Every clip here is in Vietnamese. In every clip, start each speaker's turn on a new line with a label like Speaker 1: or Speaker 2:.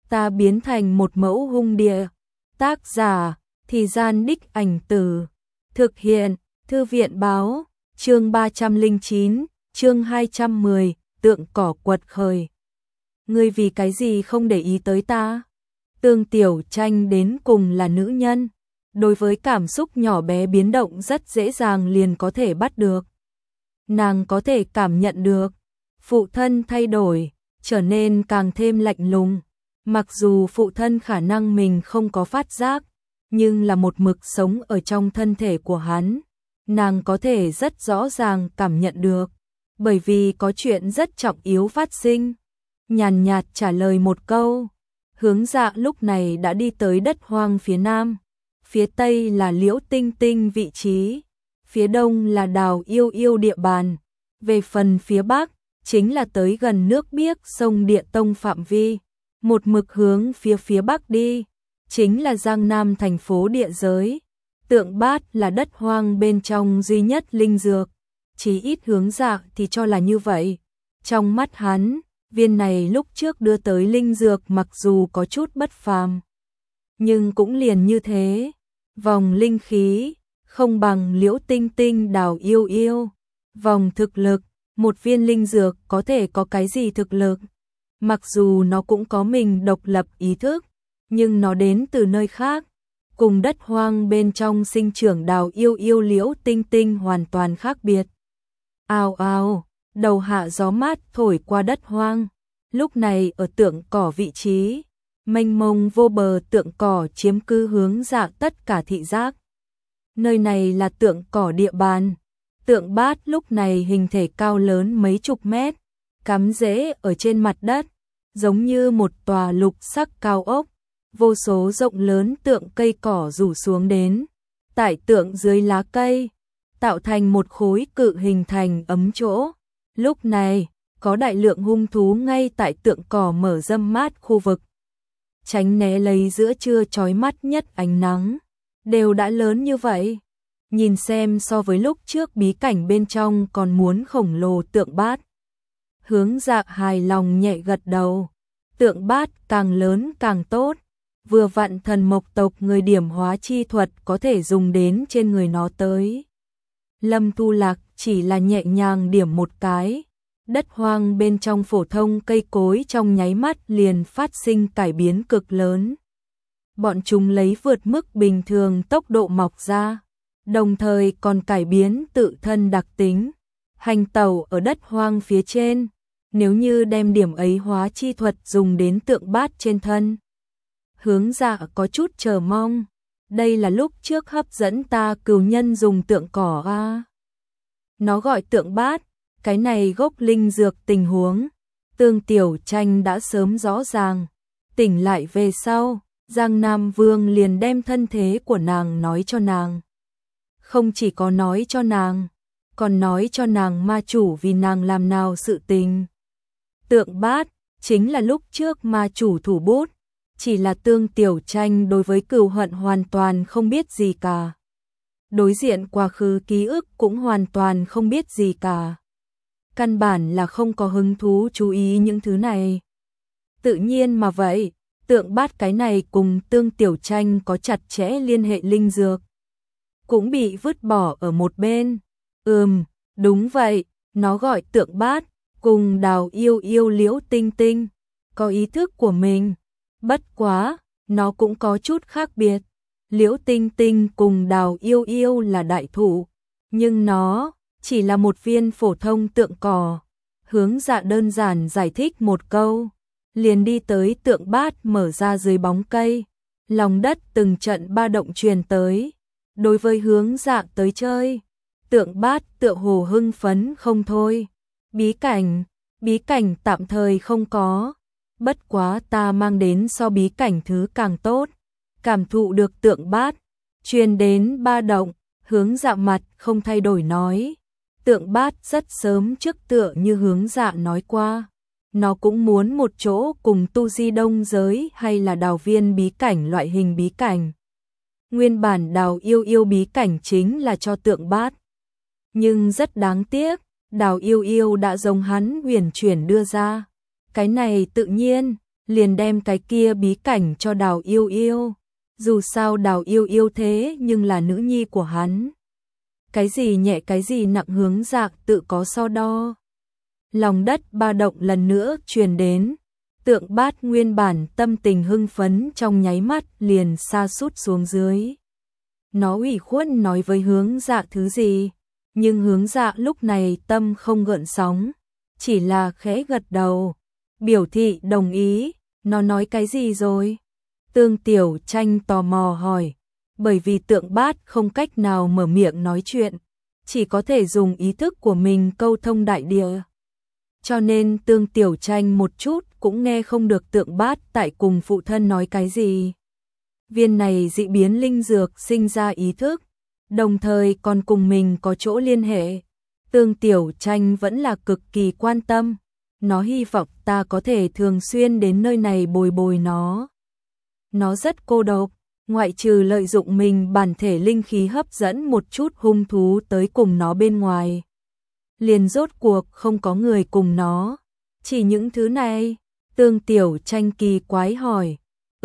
Speaker 1: ta biến thành một mẫu hung địa. Tác giả, Thì Gian Đích Ảnh Từ. Thực hiện, Thư viện Báo, chương 309, chương 210, tượng cỏ quật khởi. Ngươi vì cái gì không để ý tới ta? Tương Tiểu Tranh đến cùng là nữ nhân. Đối với cảm xúc nhỏ bé biến động rất dễ dàng liền có thể bắt được. Nàng có thể cảm nhận được. Phụ thân thay đổi, trở nên càng thêm lạnh lùng. Mặc dù phụ thân khả năng mình không có phát giác, nhưng là một mực sống ở trong thân thể của hắn. Nàng có thể rất rõ ràng cảm nhận được, bởi vì có chuyện rất trọng yếu phát sinh. Nhàn nhạt trả lời một câu, Hướng Dạ lúc này đã đi tới đất hoang phía nam. Phía tây là Liễu Tinh Tinh vị trí, phía đông là Đào Yêu Yêu địa bàn. Về phần phía bắc, chính là tới gần nước biếc sông Địa Tông phạm vi. Một mực hướng phía bắc đi, chính là Giang Nam thành phố địa giới. Tượng Bát là đất hoang bên trong duy nhất linh dược, chí ít Hướng Dạ thì cho là như vậy. Trong mắt hắn, viên này lúc trước đưa tới linh dược mặc dù có chút bất phàm, nhưng cũng liền như thế. Vòng linh khí, không bằng Liễu Tinh Tinh Đào Yêu Yêu. Vòng thực lực, một viên linh dược có thể có cái gì thực lực? Mặc dù nó cũng có mình độc lập ý thức, nhưng nó đến từ nơi khác. Cùng đất hoang bên trong sinh trưởng Đào Yêu Yêu Liễu Tinh Tinh hoàn toàn khác biệt. Ào ào, đầu hạ gió mát thổi qua đất hoang. Lúc này ở tượng cỏ vị trí, mênh mông vô bờ tượng cỏ chiếm cứ Hướng Dạ tất cả thị giác. Nơi này là tượng cỏ địa bàn. Tượng Bát lúc này hình thể cao lớn mấy chục mét, cắm rễ ở trên mặt đất, giống như một tòa lục sắc cao ốc. Vô số rộng lớn tượng cây cỏ rủ xuống đến, tại tượng dưới lá cây, tạo thành một khối cự hình thành ấm chỗ. Lúc này, có đại lượng hung thú ngay tại tượng cỏ mở râm mát khu vực, tránh né lấy giữa trưa chói mắt nhất ánh nắng. Đều đã lớn như vậy, nhìn xem so với lúc trước bí cảnh bên trong còn muốn khổng lồ tượng Bát. Hướng Dạ hài lòng nhẹ gật đầu. Tượng Bát càng lớn càng tốt, vừa vặn thần mộc tộc người điểm hóa chi thuật có thể dùng đến trên người nó tới. Lâm Thu Lạc chỉ là nhẹ nhàng điểm một cái, đất hoang bên trong phổ thông cây cối trong nháy mắt liền phát sinh cải biến cực lớn. Bọn chúng lấy vượt mức bình thường tốc độ mọc ra, đồng thời còn cải biến tự thân đặc tính, hành tẩu ở đất hoang phía trên. Nếu như đem điểm ấy hóa chi thuật dùng đến tượng Bát trên thân, Hướng Dạ có chút chờ mong. Đây là lúc trước hấp dẫn ta cừu nhân dùng tượng cỏ a. Nó gọi tượng Bát, cái này gốc linh dược tình huống, Tương Tiểu Tranh đã sớm rõ ràng. Tỉnh lại về sau, Giang Nam Vương liền đem thân thế của nàng nói cho nàng. Không chỉ có nói cho nàng, còn nói cho nàng ma chủ vì nàng làm nào sự tình. Tượng Bát chính là lúc trước ma chủ thủ bút, chỉ là Tương Tiểu Tranh đối với cừu hận hoàn toàn không biết gì cả. Đối diện quá khứ ký ức cũng hoàn toàn không biết gì cả. Căn bản là không có hứng thú chú ý những thứ này. Tự nhiên mà vậy, tượng Bát cái này cùng Tương Tiểu Tranh có chặt chẽ liên hệ linh dược, cũng bị vứt bỏ ở một bên. Đúng vậy, nó gọi tượng Bát, cùng Đào Yêu Yêu Liễu Tinh Tinh có ý thức của mình. Bất quá, nó cũng có chút khác biệt. Liễu Tinh Tinh cùng Đào Yêu Yêu là đại thụ, nhưng nó chỉ là một viên phổ thông tượng cỏ. Hướng Dạ đơn giản giải thích một câu, liền đi tới tượng Bát mở ra dưới bóng cây. Lòng đất từng trận ba động truyền tới. Đối với Hướng Dạ tới chơi, tượng Bát tựa hồ hưng phấn không thôi. Bí cảnh tạm thời không có, bất quá ta mang đến so bí cảnh thứ càng tốt. Cảm thụ được tượng Bát truyền đến ba động, Hướng Dạ mặt không thay đổi nói. Tượng Bát rất sớm trước tựa như Hướng Dạ nói qua, nó cũng muốn một chỗ cùng tu di đông giới hay là đào viên bí cảnh loại hình bí cảnh. Nguyên bản Đào Yêu Yêu bí cảnh chính là cho tượng Bát, nhưng rất đáng tiếc, Đào Yêu Yêu đã giống hắn huyền chuyển đưa ra. Cái này tự nhiên liền đem cái kia bí cảnh cho Đào Yêu Yêu. Dù sao Đào Yêu Yêu thế nhưng là nữ nhi của hắn. Cái gì nhẹ cái gì nặng Hướng Dạ tự có so đo. Lòng đất ba động lần nữa truyền đến. Tượng Bát nguyên bản tâm tình hưng phấn trong nháy mắt liền sa sút xuống dưới. Nó ủy khuất nói với Hướng Dạ thứ gì, nhưng Hướng Dạ lúc này tâm không gợn sóng, chỉ là khẽ gật đầu, biểu thị đồng ý. Nó nói cái gì rồi? Tương Tiểu Tranh tò mò hỏi, bởi vì Tượng Bát không cách nào mở miệng nói chuyện, chỉ có thể dùng ý thức của mình câu thông đại địa. Cho nên Tương Tiểu Tranh một chút cũng nghe không được Tượng Bát tại cùng phụ thân nói cái gì. Viên này dị biến linh dược sinh ra ý thức, đồng thời còn cùng mình có chỗ liên hệ. Tương Tiểu Tranh vẫn là cực kỳ quan tâm, nó hy vọng ta có thể thường xuyên đến nơi này bồi bồi nó. Nó rất cô độc, ngoại trừ lợi dụng mình bản thể linh khí hấp dẫn một chút hung thú tới cùng nó bên ngoài. Liền rốt cuộc không có người cùng nó, chỉ những thứ này. Tương Tiểu Tranh kỳ quái hỏi,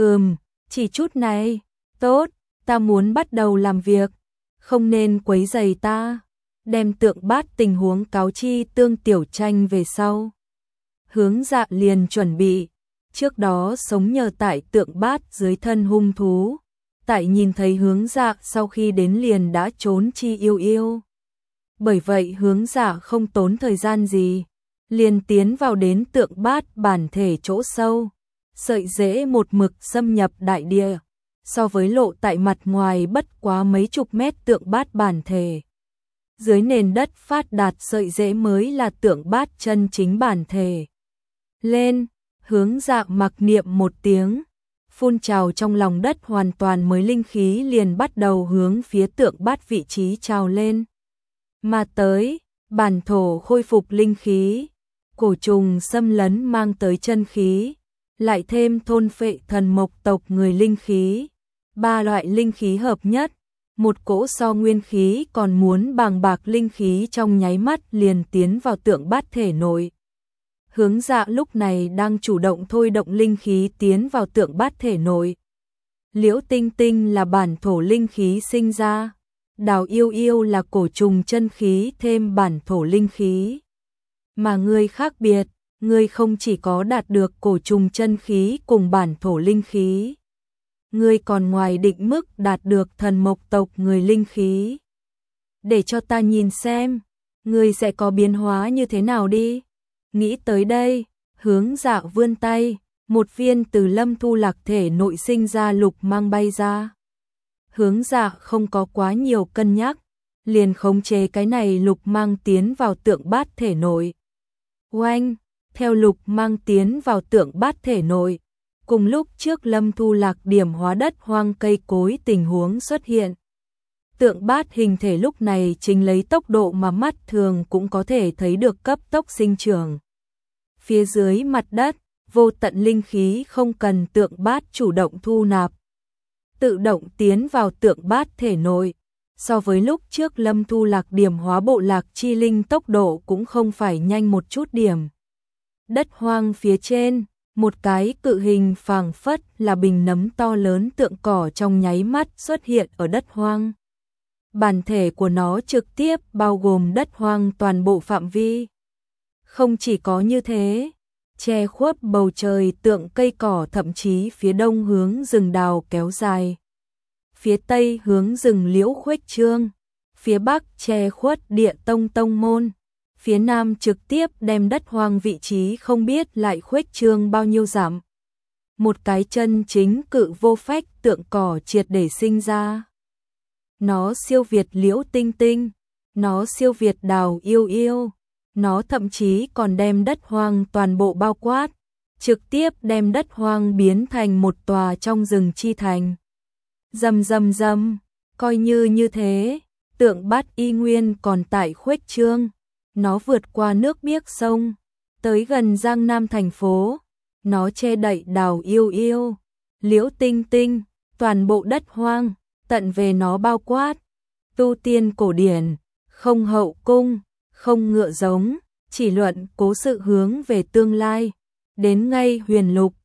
Speaker 1: chỉ chút này, tốt, ta muốn bắt đầu làm việc, không nên quấy rầy ta. Đem Tượng Bát tình huống cáo chi Tương Tiểu Tranh về sau. Hướng Dạ liền chuẩn bị, trước đó sống nhờ tại Tượng Bát dưới thân hung thú, tại nhìn thấy Hướng Dạ sau khi đến liền đã trốn chi yêu yêu. Bởi vậy Hướng Dạ không tốn thời gian gì, liền tiến vào đến Tượng Bát bản thể chỗ sâu, sợi rễ một mực xâm nhập đại địa, so với lộ tại mặt ngoài bất quá mấy chục mét Tượng Bát bản thể. Dưới nền đất phát đạt sợi rễ mới là Tượng Bát chân chính bản thể. Lên, Hướng Dạ mặc niệm một tiếng, phun trào trong lòng đất hoàn toàn mới linh khí liền bắt đầu hướng phía Tượng Bát vị trí trào lên. Mà tới, bản thổ khôi phục linh khí, cổ trùng xâm lấn mang tới chân khí, lại thêm thôn phệ thần mộc tộc người linh khí, ba loại linh khí hợp nhất, một cỗ so nguyên khí còn muốn bàng bạc linh khí trong nháy mắt liền tiến vào Tượng Bát thể nội. Hướng Dạ lúc này đang chủ động thôi động linh khí tiến vào Tượng Bát thể nội. Liễu Tinh Tinh là bản thổ linh khí sinh ra, Đào Yêu Yêu là cổ trùng chân khí thêm bản thổ linh khí. Mà ngươi khác biệt, ngươi không chỉ có đạt được cổ trùng chân khí cùng bản thổ linh khí, ngươi còn ngoài định mức đạt được thần mộc tộc người linh khí. Để cho ta nhìn xem, ngươi sẽ có biến hóa như thế nào đi. Nghĩ tới đây, Hướng Dạ vươn tay, một viên từ Lâm Thu Lạc thể nội sinh ra lục mang bay ra. Hướng Dạ không có quá nhiều cân nhắc, liền khống chế cái này lục mang tiến vào Tượng Bát thể nội. Oanh, theo lục mang tiến vào Tượng Bát thể nội, cùng lúc trước Lâm Thu Lạc điểm hóa đất hoang cây cối tình huống xuất hiện. Tượng Bát hình thể lúc này chính lấy tốc độ mà mắt thường cũng có thể thấy được cấp tốc sinh trưởng. Phía dưới mặt đất, vô tận linh khí không cần Tượng Bát chủ động thu nạp, tự động tiến vào Tượng Bát thể nội. So với lúc trước Lâm Thu Lạc điểm hóa bộ lạc chi linh tốc độ cũng không phải nhanh một chút điểm. Đất hoang phía trên, một cái cự hình phảng phất là bình nấm to lớn tượng cỏ trong nháy mắt xuất hiện ở đất hoang. Bản thể của nó trực tiếp bao gồm đất hoang toàn bộ phạm vi. Không chỉ có như thế, che khuất bầu trời tượng cây cỏ thậm chí phía đông hướng rừng đào kéo dài, phía tây hướng rừng liễu khuếch trương, phía bắc che khuất địa tông tông môn, phía nam trực tiếp đem đất hoang vị trí không biết lại khuếch trương bao nhiêu dặm. Một cái chân chính cự vô phách tượng cỏ triệt để sinh ra. Nó siêu việt Liễu Tinh Tinh, nó siêu việt Đào Yêu Yêu, nó thậm chí còn đem đất hoang toàn bộ bao quát, trực tiếp đem đất hoang biến thành một tòa trong rừng chi thành. Rầm rầm rầm, coi như thế, Tượng Bát y nguyên còn tại khuếch trương, nó vượt qua nước biếc sông, tới gần Giang Nam thành phố, nó che đậy Đào Yêu Yêu, Liễu Tinh Tinh, toàn bộ đất hoang, tận về nó bao quát. Tu tiên cổ điển, không hậu cung, không ngựa giống, chỉ luận cố sự hướng về tương lai, đến ngay huyền lục,